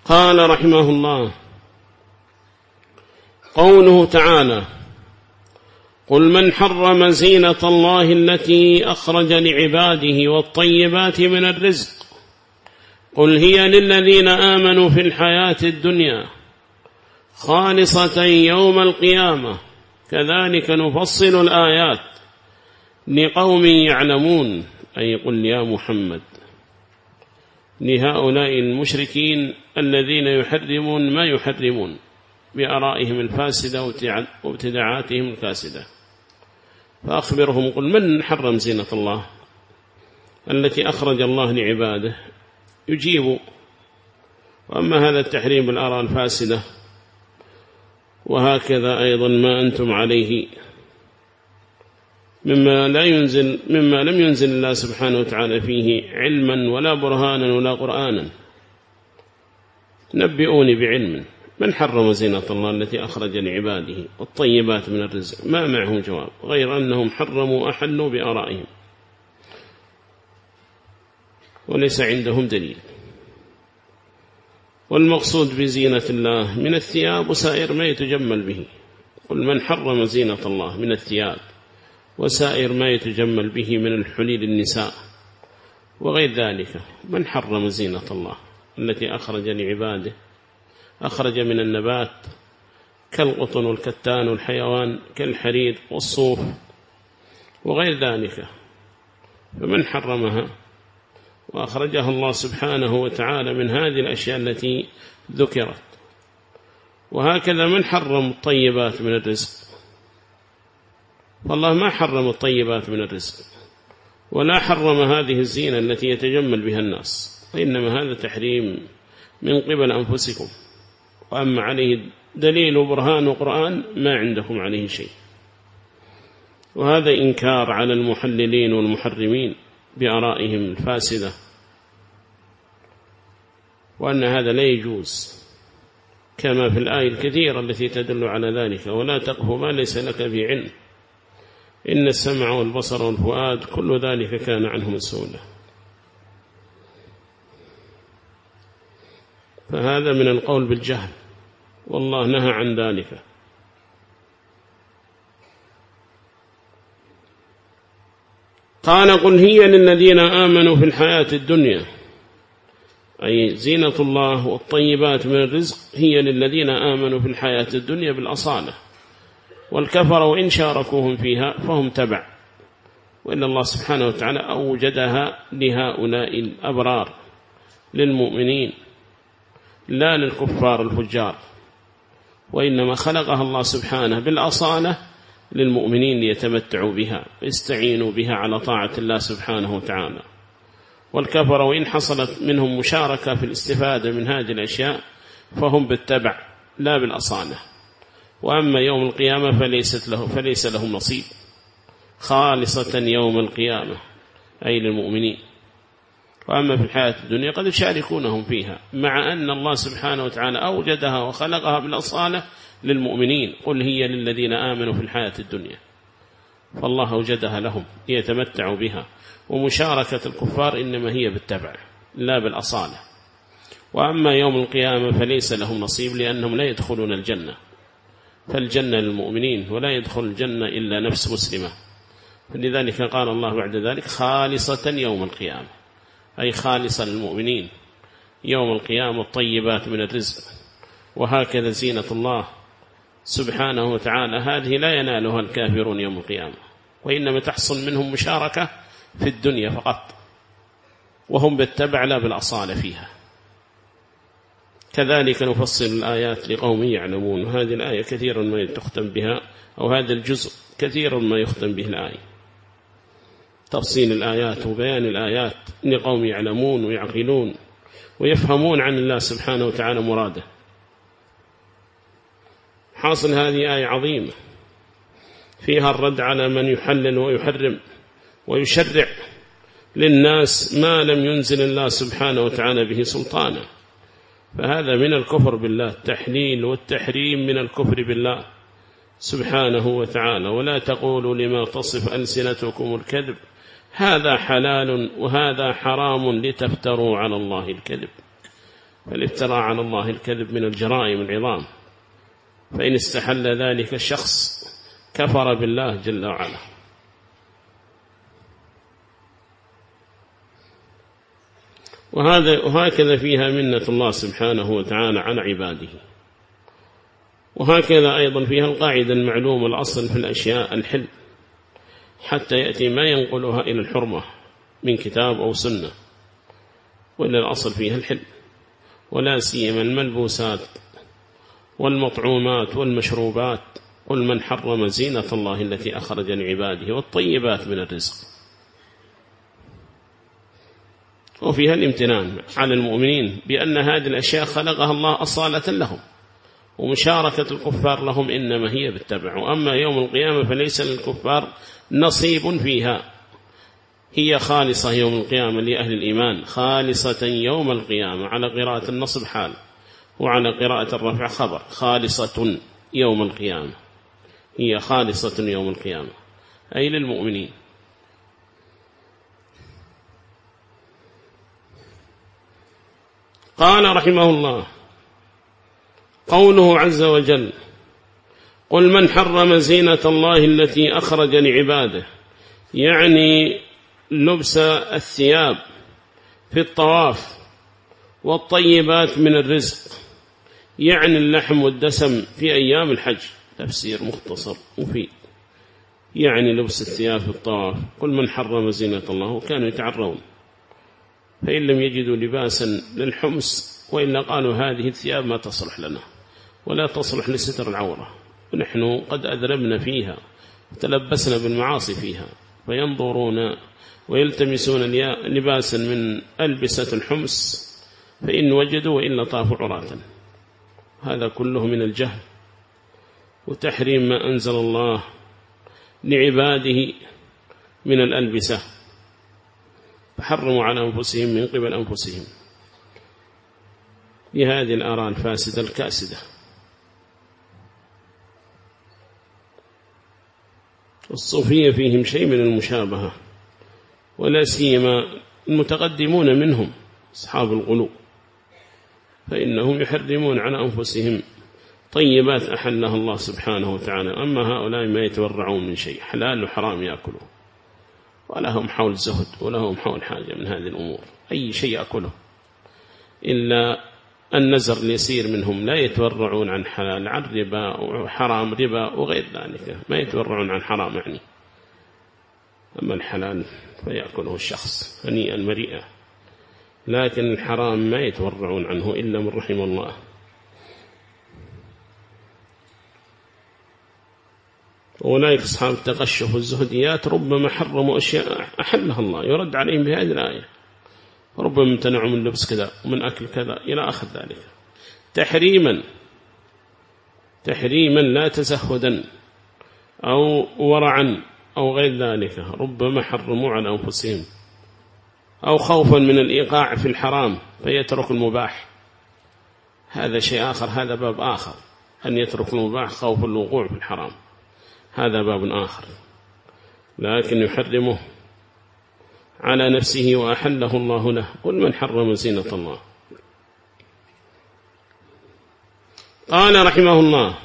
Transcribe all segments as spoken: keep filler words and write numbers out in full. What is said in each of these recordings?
قال رحمه الله: قوله تعالى: قل من حرم زينة الله التي أخرج لعباده والطيبات من الرزق قل هي للذين آمنوا في الحياة الدنيا خالصة يوم القيامة كذلك نفصل الآيات لقوم يعلمون. أي قل يا محمد لهؤلاء المشركين الذين يحرمون ما يحرمون بآرائهم الفاسدة وابتداعاتهم الفاسدة، فأخبرهم قل من حرم زينة الله التي أخرج الله لعباده، يجيبوا. وأما هذا التحريم بالآراء الفاسدة وهكذا أيضا ما أنتم عليه مما لا ينزل مما لم ينزل الله سبحانه وتعالى فيه علما ولا برهانا ولا قرآنا، نبئوني بعلم. من حرم زينة الله التي أخرج لعباده والطيبات من الرزق؟ ما معه جواب غير أنهم حرموا أحلوا بآرائهم وليس عندهم دليل. والمقصود بزينة الله من الثياب وسائر ما يتجمل به. قل من حرم زينة الله من الثياب وسائر ما يتجمل به من الحلي للنساء وغير ذلك. من حرم زينة الله التي أخرج لعباده، أخرج من النبات كالقطن والكتان والحيوان كالحرير والصوف وغير ذلك، فمن حرمها وأخرجها الله سبحانه وتعالى من هذه الأشياء التي ذكرت. وهكذا من حرم الطيبات من الرزق، فالله ما حرم الطيبات من الرزق ولا حرم هذه الزينة التي يتجمل بها الناس، وإنما هذا تحريم من قبل أنفسكم، وأما عليه دليل وبرهان وقرآن ما عندكم عليه شيء. وهذا إنكار على المحللين والمحرمين بآرائهم الفاسدة، وأن هذا لا يجوز كما في الآية الكثيرة التي تدل على ذلك: ولا تقف ما ليس لك به علم إن السمع والبصر والفؤاد كل ذلك كان عنه مسؤولا. فهذا من القول بالجهل، والله نهى عن ذلك. قال: قل هي للذين آمنوا في الحياة الدنيا، أي زينة الله والطيبات من الرزق هي للذين آمنوا في الحياة الدنيا بالأصالة، والكفر وإن شاركوهم فيها فهم تبع، وإن الله سبحانه وتعالى أوجدها لهؤلاء الأبرار للمؤمنين لا للكفار الفجار، وإنما خلقها الله سبحانه بالأصالة للمؤمنين ليتمتعوا بها ويستعينوا بها على طاعة الله سبحانه وتعالى. والكفر وإن حصلت منهم مشاركة في الاستفادة من هذه الأشياء فهم بالتبع لا بالأصالة. وأما يوم القيامة فليست له فليس لهم نصيب، خالصة يوم القيامة أي للمؤمنين. وأما في الحياة الدنيا قد يشاركونهم فيها، مع أن الله سبحانه وتعالى أوجدها وخلقها بالأصالة للمؤمنين. قل هي للذين آمنوا في الحياة الدنيا، فالله أوجدها لهم ليتمتعوا بها، ومشاركة الكفار إنما هي بالتبع لا بالأصالة. وأما يوم القيامة فليس لهم نصيب لأنهم لا يدخلون الجنة، فالجنة للمؤمنين ولا يدخل الجنة إلا نفس مسلمة. فلذلك قال الله بعد ذلك خالصة يوم القيامة، أي خالصة للمؤمنين يوم القيامة الطيبات من الرزق. وهكذا زينة الله سبحانه وتعالى هذه لا ينالها الكافرون يوم القيامة، وإنما تحصل منهم مشاركة في الدنيا فقط، وهم بالتبع لا بالأصالة فيها. كذلك نفصل الآيات لقوم يعلمون. وهذه الآية كثيرا ما تختم بها، أو هذا الجزء كثيرا ما يختم به الآية، تفصيل الآيات وبيان الآيات لقوم يعلمون ويعقلون ويفهمون عن الله سبحانه وتعالى مراده. حاصل هذه آية عظيمة فيها الرد على من يحلل ويحرم ويشرع للناس ما لم ينزل الله سبحانه وتعالى به سلطانا، فهذا من الكفر بالله. التحليل والتحريم من الكفر بالله سبحانه وتعالى. ولا تقولوا لما تصف ألسنتكم الكذب هذا حلال وهذا حرام لتفتروا على الله الكذب. فالافتراء على الله الكذب من الجرائم العظام، فإن استحل ذلك الشخص كفر بالله جل وعلا. وهذا وهكذا فيها منة الله سبحانه وتعالى على عباده. وهكذا أيضا فيها القاعدة المعلومة الأصل في الأشياء الحل حتى يأتي ما ينقلها إلى الحرمة من كتاب أو سنة، وإلا الأصل فيها الحل، ولا سيما الملبوسات والمطعومات والمشروبات. قل من حرم زينة الله التي أخرج لعباده والطيبات من الرزق. وفيها الامتنان على المؤمنين بأن هذه الأشياء خلقها الله أصالة لهم، ومشاركة الكفار لهم إنما هي بالتبع. وأما يوم القيامة فليس للكفار نصيب فيها، هي خالصة يوم القيامة لأهل الإيمان، خالصة يوم القيامة على قراءة النصب حال، وعلى قراءة الرفع خبر، خالصة يوم القيامة، هي خالصة يوم القيامة أي للمؤمنين. قال رحمه الله قوله عز وجل قل من حرم زينة الله التي أخرج لعباده، يعني لبس الثياب في الطواف والطيبات من الرزق، يعني اللحم والدسم في أيام الحج. تفسير مختصر مفيد. يعني لبس الثياب في الطواف، قل من حرم زينة الله، وكانوا يتعرون فإن لم يجدوا لباسا للحمس، وإلا قالوا هذه الثياب ما تصلح لنا ولا تصلح لستر العورة، ونحن قد أذربنا فيها وتلبسنا بالمعاصي فيها، فينظرون ويلتمسون لباسا من ألبسة الحمس، فإن وجدوا وإلا طافوا عراة. هذا كله من الجهل وتحريم ما أنزل الله لعباده من الألبسة، فحرموا على أنفسهم من قبل أنفسهم بهذه الآراء الفاسدة الكاسدة. الصوفية فيهم شيء من المشابهة، ولا سيما المتقدمون منهم أصحاب الغلو، فإنهم يحرمون على أنفسهم طيبات أحلها الله سبحانه وتعالى. أما هؤلاء ما يتورعون من شيء، حلال وحرام يأكله، ولا هم حول زهد ولا هم حول حاجة من هذه الأمور، أي شيء يأكله إلا النزر اليسير منهم، لا يتورعون عن حلال عن ربا وحرام ربا وغير ذلك، ما يتورعون عن حرام يعني. أما الحلال فيأكله الشخص هنيئا مريئا، لكن الحرام ما يتورعون عنه إلا من رحم الله. أولئك أصحاب التقشف والزهديات ربما حرموا أشياء أحلها الله، يرد عليهم بهذه الآية، ربما امتنعوا من لبس كذا ومن أكل كذا إلى آخر ذلك، تحريما تحريما لا تزهدا أو ورعا أو غير ذلك، ربما حرموا على أنفسهم، أو خوفا من الإيقاع في الحرام فيترك المباح، هذا شيء آخر، هذا باب آخر، أن يترك المباح خوف الوقوع في الحرام، هذا باب آخر، لكن يحرمه على نفسه وأحله الله له. قل من حرم زينة الله. قال رحمه الله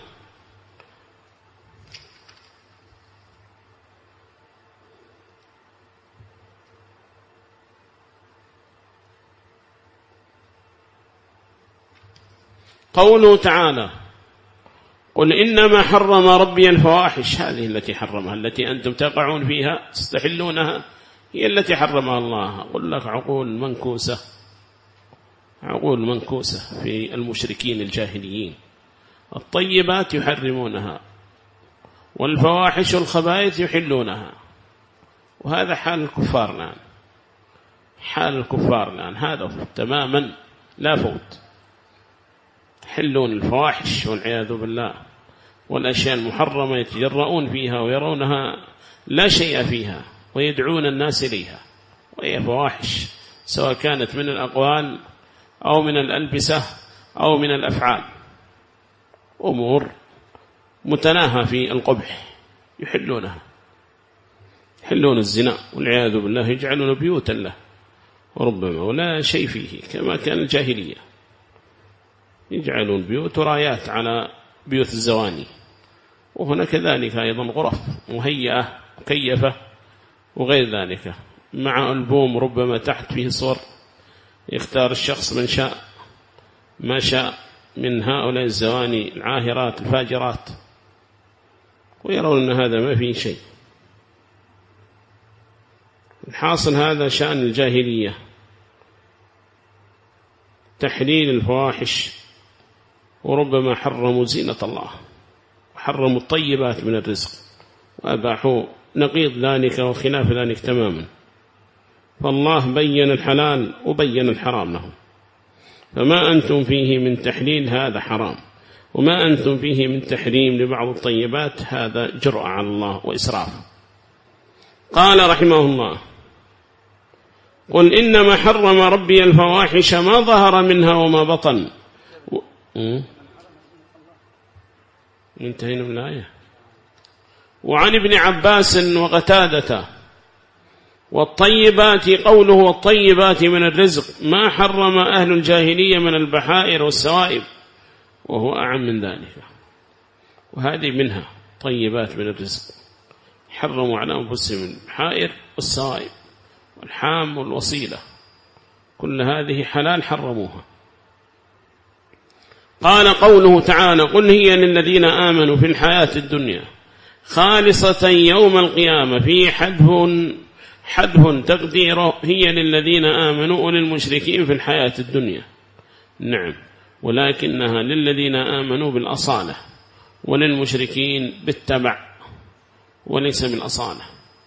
قوله تعالى قل إنما حرم ربي الفواحش، هذه التي حرمها، التي أنتم تقعون فيها تستحلونها، هي التي حرمها الله. قل لك عقول منكوسة، عقول منكوسة في المشركين الجاهليين، الطيبات يحرمونها والفواحش والخبائث يحلونها، وهذا حال الكفار الآن، حال الكفار الآن هذا تماما لا فوت، يحلون الفواحش والعياذ بالله، والأشياء المحرمة يتجرؤون فيها ويرونها لا شيء فيها ويدعون الناس إليها، وهي فواحش سواء كانت من الأقوال أو من الألبسة أو من الأفعال، أمور متناهى في القبح يحلونها، يحلون الزنا والعياذ بالله، يجعلون بيوتا له وربما ولا شيء فيه كما كان الجاهلية. يجعلون بيوت ورايات على بيوت الزواني، وهنا كذلك أيضا غرف مهيئة مكيفة وغير ذلك، مع ألبوم ربما تحت فيه صور، يختار الشخص من شاء ما شاء من هؤلاء الزواني العاهرات الفاجرات، ويرون أن هذا ما فيه شيء. الحاصل هذا شأن الجاهلية، تحليل الفواحش، وربما حرموا زينة الله وحرموا الطيبات من الرزق وأباحوا نقيض ذلك وخلاف ذلك تماما. فالله بين الحلال وبين الحرام لهم، فما أنتم فيه من تحليل هذا حرام، وما أنتم فيه من تحريم لبعض الطيبات هذا جرأة على الله وإسراف. قال رحمه الله: قل إنما حرم ربي الفواحش ما ظهر منها وما بطن. و... انتهينا من الآية. وعن ابن عباس وقتادة: والطيبات، قوله والطيبات من الرزق، ما حرم أهل الجاهلية من البحائر والسوائب، وهو أعم من ذلك. وهذه منها طيبات من الرزق، حرموا على أنفسهم البحائر والسوائب والحام والوصيلة، كل هذه حلال حرموها. قال قوله تعالى: قل هي للذين آمنوا في الحياة الدنيا خالصة يوم القيامة، في حذف حذف تقديره هي للذين آمنوا وللمشركين في الحياة الدنيا. نعم، ولكنها للذين آمنوا بالأصالة وللمشركين بالتبع وليس بالأصالة.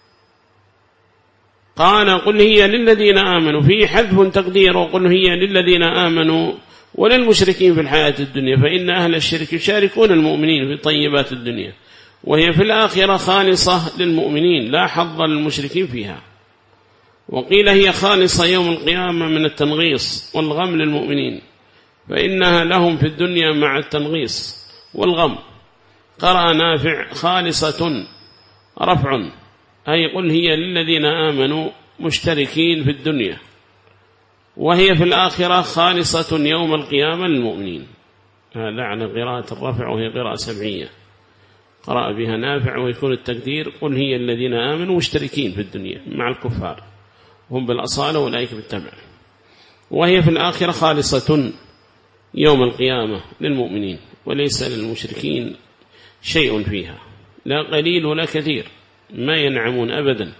قال: قل هي للذين آمنوا، في حذف تقديره قل هي للذين آمنوا وللمشركين في الحياة الدنيا، فإن أهل الشرك يشاركون المؤمنين في طيبات الدنيا، وهي في الآخرة خالصة للمؤمنين لا حظ للمشركين فيها. وقيل هي خالصة يوم القيامة من التنغيص والغم للمؤمنين، فإنها لهم في الدنيا مع التنغيص والغم. قرأ نافع: خالصة رفع، أي قل هي للذين آمنوا مشتركين في الدنيا، وهي في الآخرة خالصة يوم القيامة للمؤمنين. هذا على قراءة الرفع، وهي قراءة سبعية قرأ بها نافع، ويكون التقدير قل هي الذين آمنوا مشتركين في الدنيا مع الكفار، هم بالأصالة والأيك بالتبع، وهي في الآخرة خالصة يوم القيامة للمؤمنين، وليس للمشركين شيء فيها، لا قليل ولا كثير، ما ينعمون أبدا.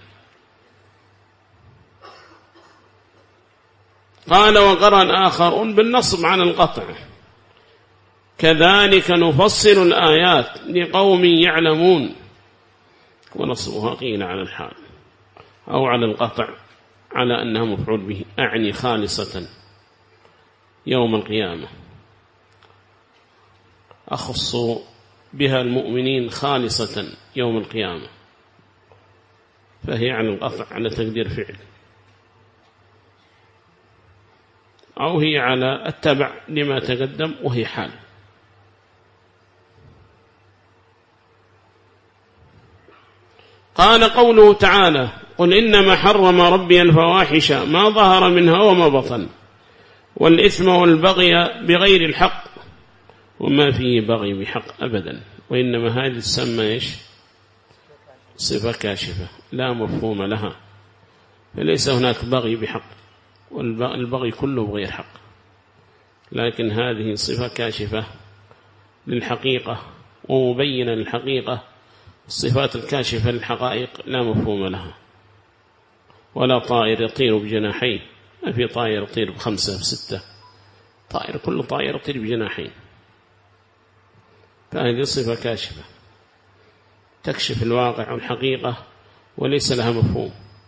قال: وقرأ آخر بالنصب عن القطع: كذلك نفصل الآيات لقوم يعلمون. ونصبها قيل على الحال أو على القطع على أنها مفعول به، أعني خالصة يوم القيامة، أخص بها المؤمنين خالصة يوم القيامة، فهي على القطع على تقدير فعل، أو هي على التبع لما تقدم وهي حال. قال قوله تعالى: قل إنما حرم ربي الفواحش ما ظهر منها وما بطن، والإثم والبغي بغير الحق، وما فيه بغي بحق أبدا، وإنما هذه تسمى إيش؟ صفة كاشفة لا مفهوم لها، فليس هناك بغي بحق، والبغي كله بغير حق، لكن هذه صفة كاشفة للحقيقة ومبينة للحقيقة. الصفات الكاشفة للحقائق لا مفهوم لها. ولا طائر يطير بجناحين، ما في طائر يطير بخمسة بستة، طائر كل طائر يطير بجناحين، فهذه صفة كاشفة تكشف الواقع والحقيقة وليس لها مفهوم.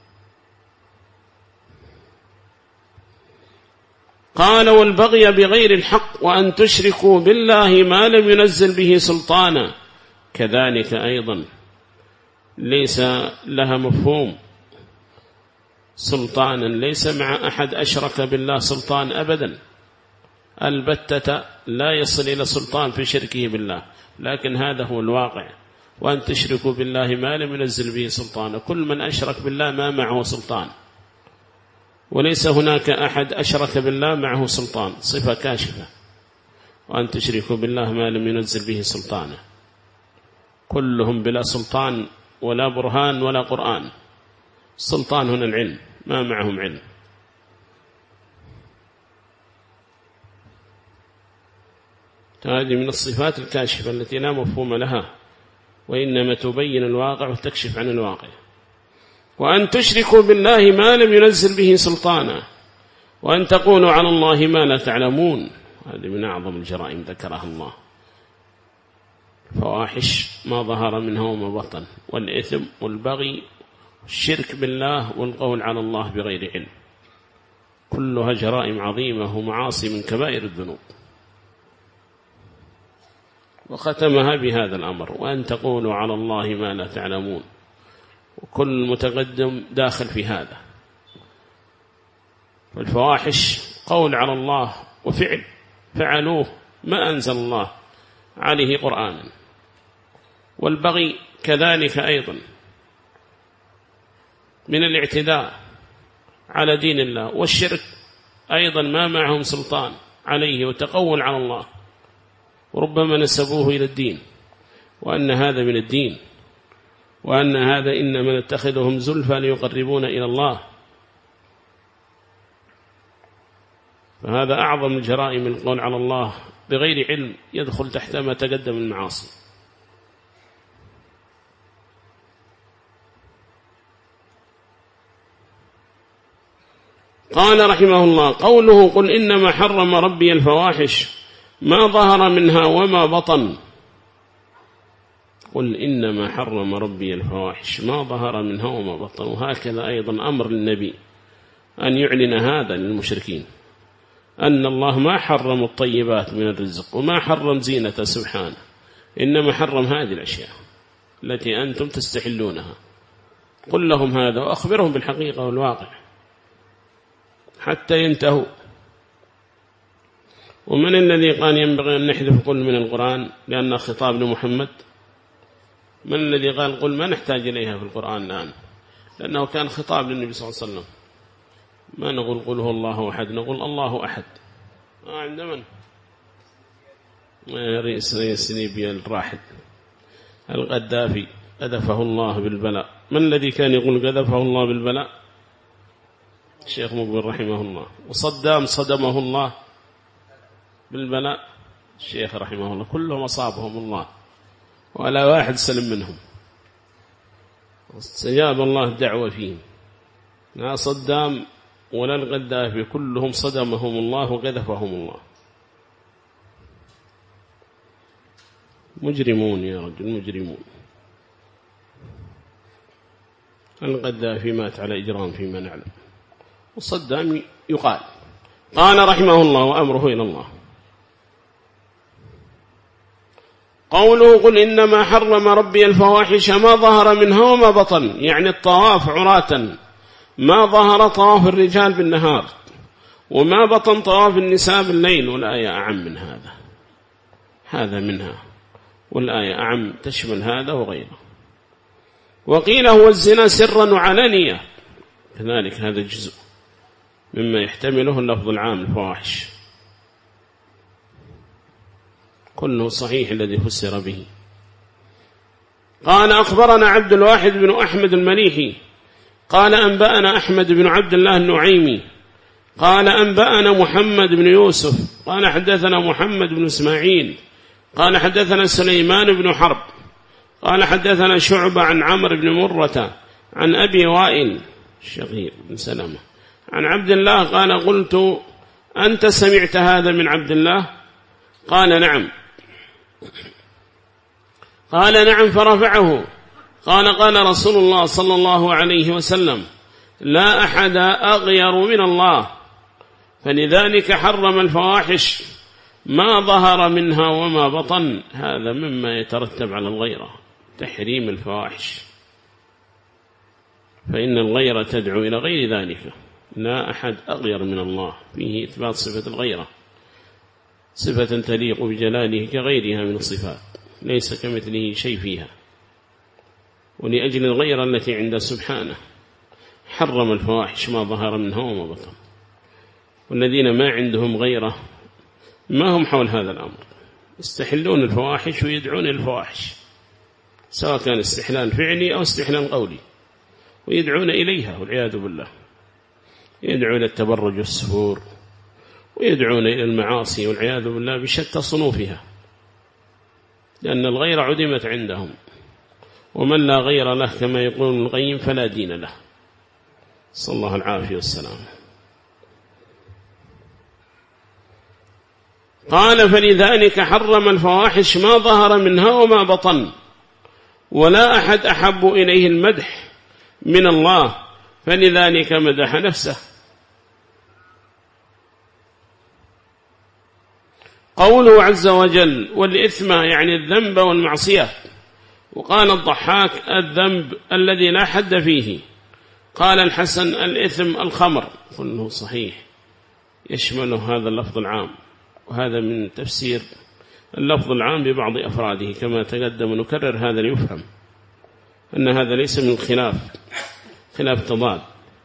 قال: والبغي بغير الحق، وأن تشركوا بالله ما لم ينزل به سلطانا، كذلك أيضا ليس لها مفهوم. سلطانا ليس مع أحد أشرك بالله سلطان أبدا، البتة لا يصل إلى سلطان في شركه بالله، لكن هذا هو الواقع. وأن تشركوا بالله ما لم ينزل به سلطانا، كل من أشرك بالله ما معه سلطان، وليس هناك أحد أشرك بالله معه سلطان، صفة كاشفة. وأن تشركوا بالله ما لم ينزل به سلطانا. كلهم بلا سلطان ولا برهان ولا قرآن. السلطان هنا العلم، ما معهم علم. هذه من الصفات الكاشفة التي لا مفهوم لها، وإنما تبين الواقع وتكشف عن الواقع. وأن تشركوا بالله ما لم ينزل به سلطانا، وأن تقولوا على الله ما لا تعلمون. هذه من أعظم الجرائم ذكرها الله. فواحش ما ظهر منها وما بطن، والإثم والبغي والشرك بالله والقول على الله بغير علم، كلها جرائم عظيمة ومعاصي من كبائر الذنوب. وختمها بهذا الأمر: وأن تقولوا على الله ما لا تعلمون. وكل متقدم داخل في هذا. والفواحش قول على الله وفعل فعلوه ما أنزل الله عليه قرآنا. والبغي كذلك أيضا من الاعتداء على دين الله. والشرك أيضا ما معهم سلطان عليه وتقول على الله، وربما نسبوه إلى الدين، وأن هذا من الدين، وأن هذا إنما نتخذهم زلفى ليقربون إلى الله. فهذا أعظم الجرائم القول على الله بغير علم، يدخل تحت ما تقدم المعاصي. قال رحمه الله: قوله قل إنما حرم ربي الفواحش ما ظهر منها وما بطن. قل إنما حرم ربي الفواحش ما ظهر منها وما بطن. وهكذا أيضا أمر النبي أن يعلن هذا للمشركين، أن الله ما حرم الطيبات من الرزق وما حرم زينة سبحانه، إنما حرم هذه الأشياء التي أنتم تستحلونها. قل لهم هذا وأخبرهم بالحقيقة والواقع حتى ينتهوا. ومن الذي قال ينبغي أن نحذف قل من القرآن لأنه خطاب لمحمد؟ من الذي قال قل ما نحتاج إليها في القرآن الآن؟ لأنه كان خطاب للنبي صلى الله عليه وسلم. ما نقول قل هو الله أحد، نقول الله أحد. آه عند من؟ رئيس رئيس ليبيا الراحل القذافي قذفه الله بالبلاء. من الذي كان يقول قذفه الله بالبلاء؟ الشيخ مقبل رحمه الله. وصدام صدمه الله بالبلاء، الشيخ رحمه الله. كلهم أصابهم الله ولا واحد سلم منهم، استجاب الله الدعوة فيهم. لا صدام ولا القذافي، كلهم صدمهم الله وقذفهم الله. مجرمون يا رجل، مجرمون. القذافي مات على إجرام فيما نعلم، وصدام يقال. قال رحمه الله: وأمره إلى الله. قوله قل إنما حرم ربي الفواحش ما ظهر منها وما بطن، يعني الطواف عراة، ما ظهر طواف الرجال بالنهار وما بطن طواف النساء بالليل. والآية أعم من هذا، هذا منها، والآية أعم تشمل هذا وغيره. وقيل هو الزنا سرا وعلانية، كذلك هذا جزء مما يحتمله اللفظ العام الفواحش، كله صحيح الذي فسر به. قال أخبرنا عبد الواحد بن أحمد المليحي قال أنبأنا أحمد بن عبد الله النعيمي قال أنبأنا محمد بن يوسف قال حدثنا محمد بن إسماعيل قال حدثنا سليمان بن حرب قال حدثنا شعبة عن عمرو بن مرة عن أبي وائل الشقيق بن سلمة عن عبد الله قال قلت أنت سمعت هذا من عبد الله؟ قال نعم. قال نعم فرفعه قال قال رسول الله صلى الله عليه وسلم لا أحد أغير من الله، فلذلك حرم الفواحش ما ظهر منها وما بطن. هذا مما يترتب على الغيرة، تحريم الفواحش، فإن الغيرة تدعو إلى غير ذلك. لا أحد أغير من الله، فيه إثبات صفة الغيرة، صفة تليق بجلاله كغيرها من الصفات، ليس كمثله شيء فيها. ولأجل الغيرة التي عند سبحانه حرم الفواحش ما ظهر منها وما بطن. والذين ما عندهم غيرة ما هم حول هذا الأمر، يستحلون الفواحش ويدعون الفواحش، سواء كان استحلال فعلي أو استحلال قولي، ويدعون إليها والعياذ بالله، يدعون إلى التبرج والسفور، ويدعون إلى المعاصي والعياذ بالله بشتى صنوفها، لأن الغير عدمت عندهم، ومن لا غير له كما يقول ابن القيم فلا دين له، صلى الله العافية والسلام. قال فلذلك حرم الفواحش ما ظهر منها وما بطن، ولا أحد أحب إليه المدح من الله، فلذلك مدح نفسه. قوله عز وجل والإثم يعني الذنب والمعصية. وقال الضحاك الذنب الذي لا حد فيه. قال الحسن الإثم الخمر، كله صحيح يشمله هذا اللفظ العام، وهذا من تفسير اللفظ العام ببعض أفراده كما تقدم، ونكرر هذا ليفهم أن هذا ليس من خلاف خلاف تضاد،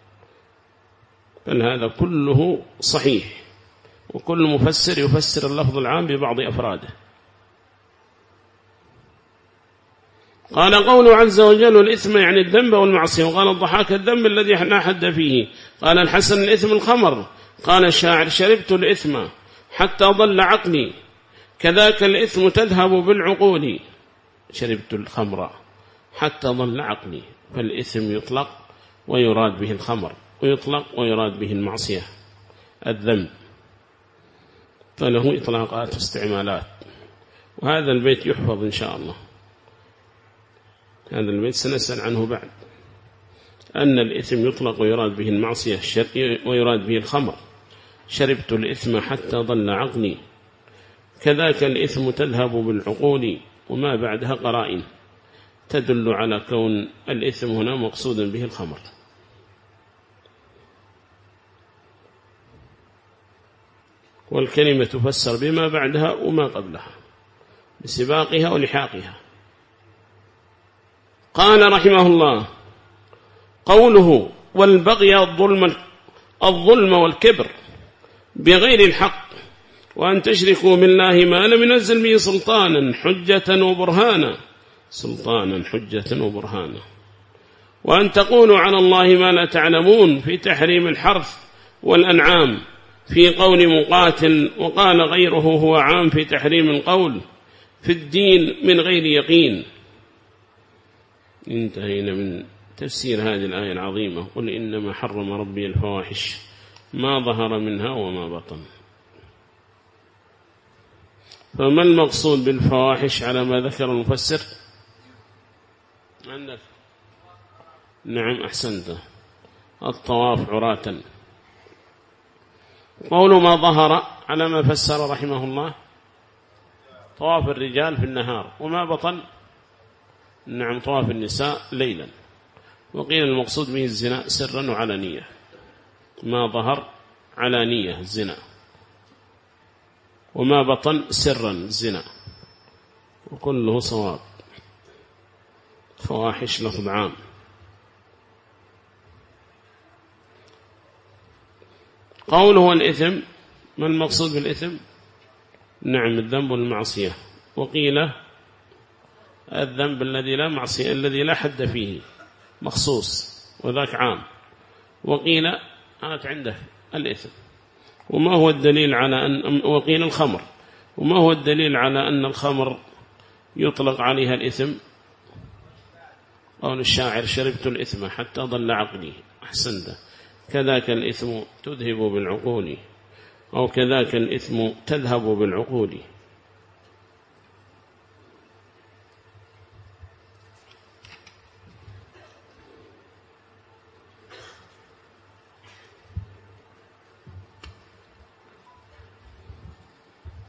بل هذا كله صحيح، وكل مفسر يفسر اللفظ العام ببعض أفراده. قال قوله عز وجل الإثم يعني الذنب والمعصية. وقال الضحاك الذنب الذي لا حد فيه. قال الحسن الإثم الخمر. قال الشاعر شربت الإثم حتى ضل عقلي، كذاك الإثم تذهب بالعقول. شربت الخمر حتى ضل عقلي، فالإثم يطلق ويراد به الخمر، ويطلق ويراد به المعصية الذنب، فله إطلاقات واستعمالات. وهذا البيت يحفظ إن شاء الله، هذا البيت سنسأل عنه بعد، أن الإثم يطلق ويراد به المعصية ويراد به الخمر. شربت الإثم حتى ضل عقلي، كذاك الإثم تذهب بالعقول، وما بعدها قرائن تدل على كون الإثم هنا مقصودا به الخمر. والكلمة تفسر بما بعدها وما قبلها بسباقها ولحاقها. قال رحمه الله قوله والبغي الظلم, الظلم والكبر بغير الحق، وأن تشركوا بالله ما لم ينزل به سلطانا حجة وبرهانا سلطانا حجة وبرهانا، وأن تقولوا على الله ما لا تعلمون في تحريم الحرث والأنعام في قول مقاتل، وقال غيره هو عام في تحريم القول في الدين من غير يقين. انتهينا من تفسير هذه الآية العظيمة. قل إنما حرم ربي الفواحش ما ظهر منها وما بطن. فما المقصود بالفواحش على ما ذكر المفسر؟ عندك نعم أحسنت، الطواف عراة. قوله ما ظهر على ما فسر رحمه الله طواف الرجال في النهار، وما بطن نعم طواف النساء ليلا. وقيل المقصود به الزنا سرا وعلانية، ما ظهر علانية الزنا، وما بطن سرا الزنا، وكله صواب. فواحش لفظ عام. قوله الإثم، ما المقصود بالإثم؟ نعم الذنب والمعصية. وقيل الذنب الذي لا معصية الذي لا حد فيه مخصوص، وذاك عام. وقيل آت عنده الإثم. وما هو الدليل على أن وقيل الخمر، وما هو الدليل على أن الخمر يطلق عليها الإثم؟ قول الشاعر شربت الإثم حتى ضل عقلي. أحسنت، كذاك الإثم تذهب بالعقول، أو كذاك الإثم تذهب بالعقول.